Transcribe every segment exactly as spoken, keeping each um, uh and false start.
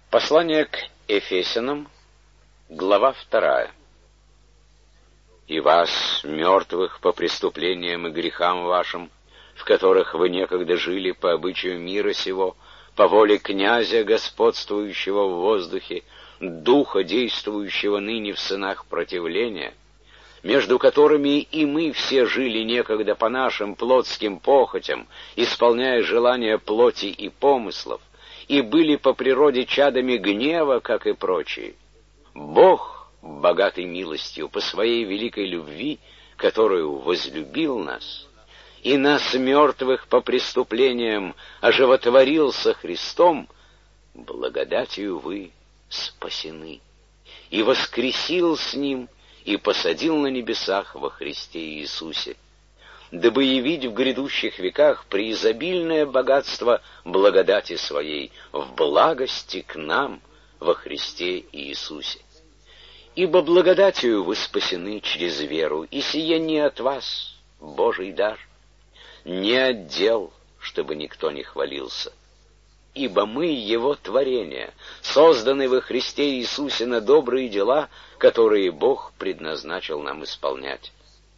Послание к Ефесянам, глава вторая. «И вас, мертвых по преступлениям и грехам вашим, в которых вы некогда жили по обычаю мира сего, по воле князя, господствующего в воздухе, духа, действующего ныне в сынах противления, между которыми и мы все жили некогда по нашим плотским похотям, исполняя желания плоти и помыслов, и были по природе чадами гнева, как и прочие. Бог, богатый милостью, по своей великой любви, которую возлюбил нас, и нас, мертвых по преступлениям, оживотворил со Христом, благодатью вы спасены, и воскресил с Ним, и посадил на небесах во Христе Иисусе, дабы явить в грядущих веках преизобильное богатство благодати Своей в благости к нам во Христе Иисусе. Ибо благодатью вы спасены через веру, и сие не от вас, Божий дар, не от дел, чтобы никто не хвалился. Ибо мы Его творение, созданы во Христе Иисусе на добрые дела, которые Бог предназначил нам исполнять.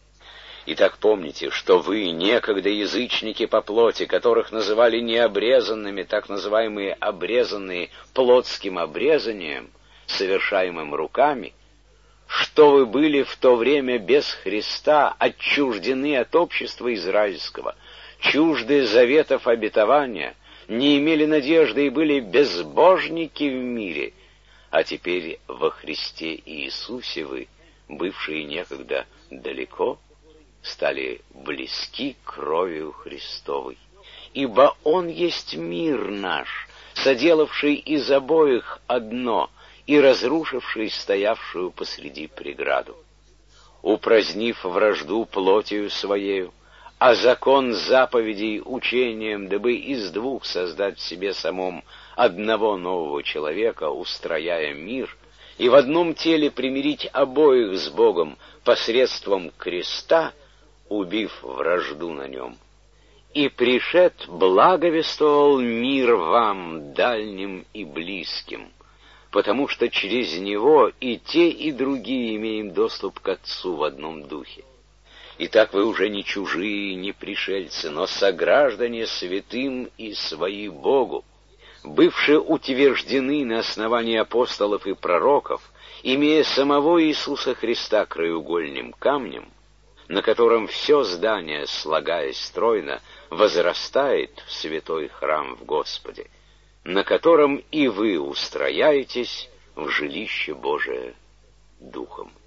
Итак, помните, что вы, некогда язычники по плоти, которых называли необрезанными, так называемые обрезанные плотским обрезанием, совершаемым руками, что вы были в то время без Христа, отчуждены от общества израильского, чужды заветов обетования, не имели надежды и были безбожники в мире, а теперь во Христе Иисусе вы, бывшие некогда далеко, стали близки кровью Христовой. Ибо Он есть мир наш, соделавший из обоих одно и разрушивший стоявшую посреди преграду, упразднив вражду плотью Своею, а закон заповедей учением, дабы из двух создать в себе самом одного нового человека, устрояя мир, и в одном теле примирить обоих с Богом посредством креста, убив вражду на нем. И пришед благовествовал мир вам, дальним и близким, потому что через него и те, и другие имеем доступ к Отцу в одном духе. Итак, вы уже не чужие, не пришельцы, но сограждане святым и свои Богу, бывшие утверждены на основании апостолов и пророков, имея самого Иисуса Христа краеугольным камнем, на котором все здание, слагаясь стройно, возрастает в святой храм в Господе, на котором и вы устрояетесь в жилище Божие Духом.